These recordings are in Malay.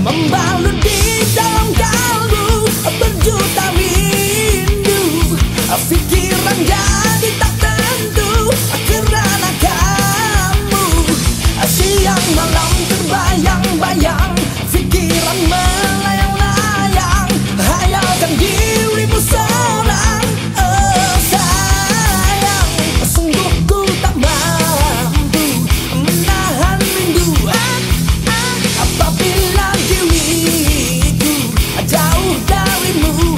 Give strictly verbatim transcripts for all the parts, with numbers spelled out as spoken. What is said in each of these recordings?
membalut di dalam kalbu berjuta rindu. Pikiran jadi tak tentu kerana kamu. Siang malam terbayang-bayang, pikiran melayang-layang, hayalkan dirimu seorang. Oh sayang, sungguh ku tak mampu menahan rindu apabila diriku jauh darimu.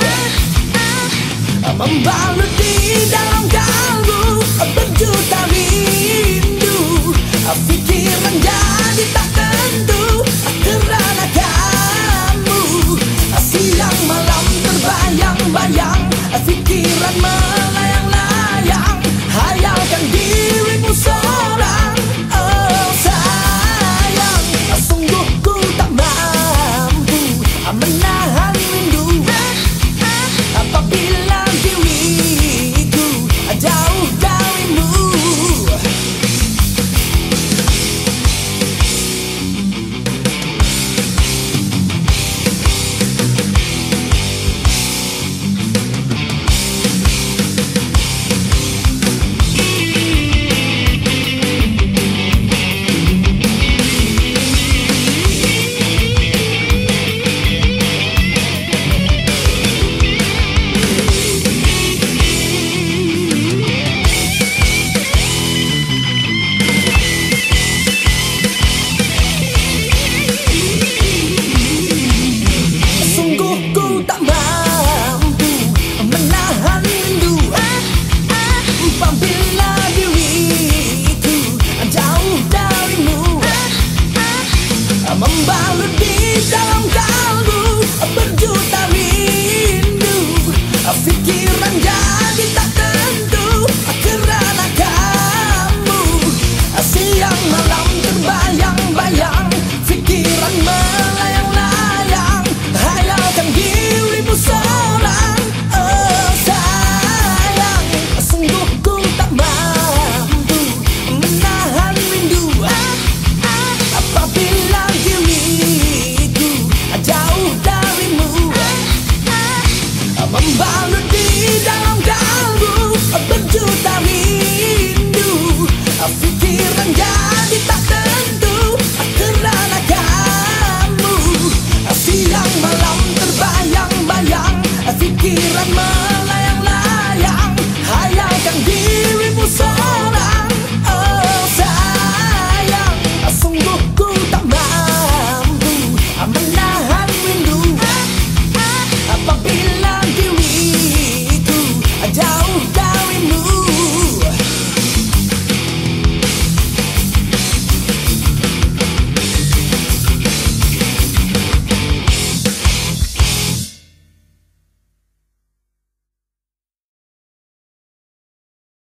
Membalut di dalam kalbu berjuta rindu. Pikiran jadi tak tentu kerana kamu. Siang malam terbayang-bayang, pikiran melayang-layang, hayalkan dirimu seorang. Oh sayang, sungguh ku tak mampu menahan rindu apabila diriku jauh darimu. Membalut